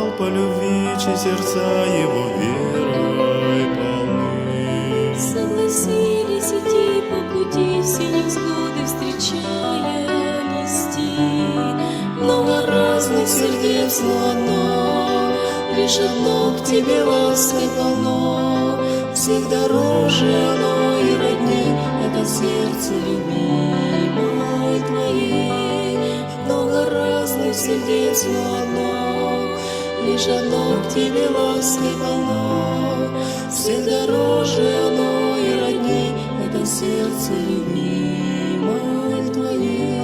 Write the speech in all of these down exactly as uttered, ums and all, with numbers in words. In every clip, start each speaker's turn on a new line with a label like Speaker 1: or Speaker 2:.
Speaker 1: дал по любви, чьи сердца его верой полны.
Speaker 2: Согласились идти по пути, все невзгоды встречая нести. Много разных сердец, но одно, лишь одно к тебе лаской полно. Всех дороже оно и родней, это сердце любимой твоей. Много разных сердец, но одно, лишь одно к тебе лаской полно. Всех дороже оно и родней, это сердце любимой твоей.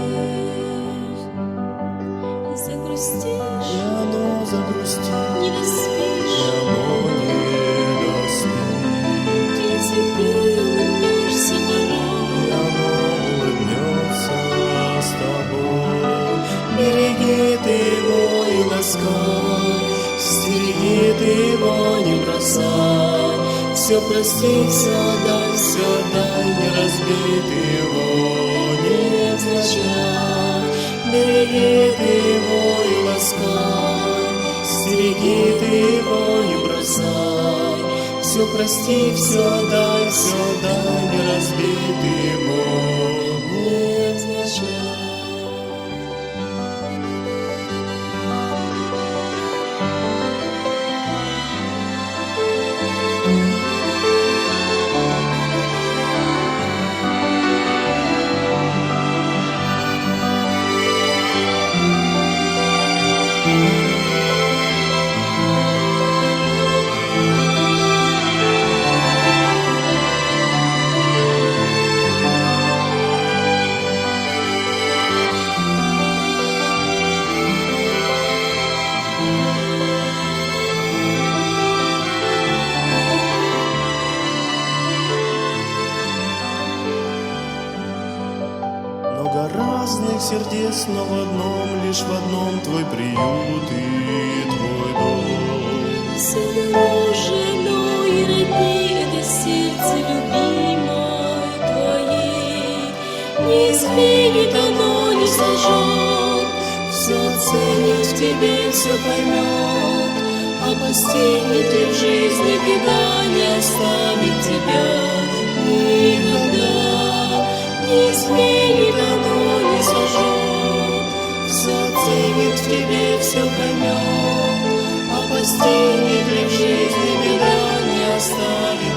Speaker 2: И загрустишь,
Speaker 1: И оно загрустит,
Speaker 2: не
Speaker 1: и
Speaker 2: доспишь,
Speaker 1: оно не доспит,
Speaker 2: если ты улыбнешься порой.
Speaker 1: и оно улыбнется с тобой. Береги ты его и ласкай, стереги ты его, не бросай. Все прости, все дай, все дай, не разбей ты его, не взлачай. Береги ты его и ласкай, стереги ты его, не бросай. Все прости, все дай, все дай, не разбей ты его, не взлачай. Много разных сердец, но в одном, лишь в одном твой приют и твой дом.
Speaker 2: Все дороже, но и родней, это сердце любимой твоей. Не изменит оно, не сожжет, все оценит в тебе, все поймет. А постигнет ли в жизни беда, не оставит тебя никогда. Не изменит оно, не сожжет, все оценит в тебе, все поймет. А постигнет ли в жизни беда, не оставит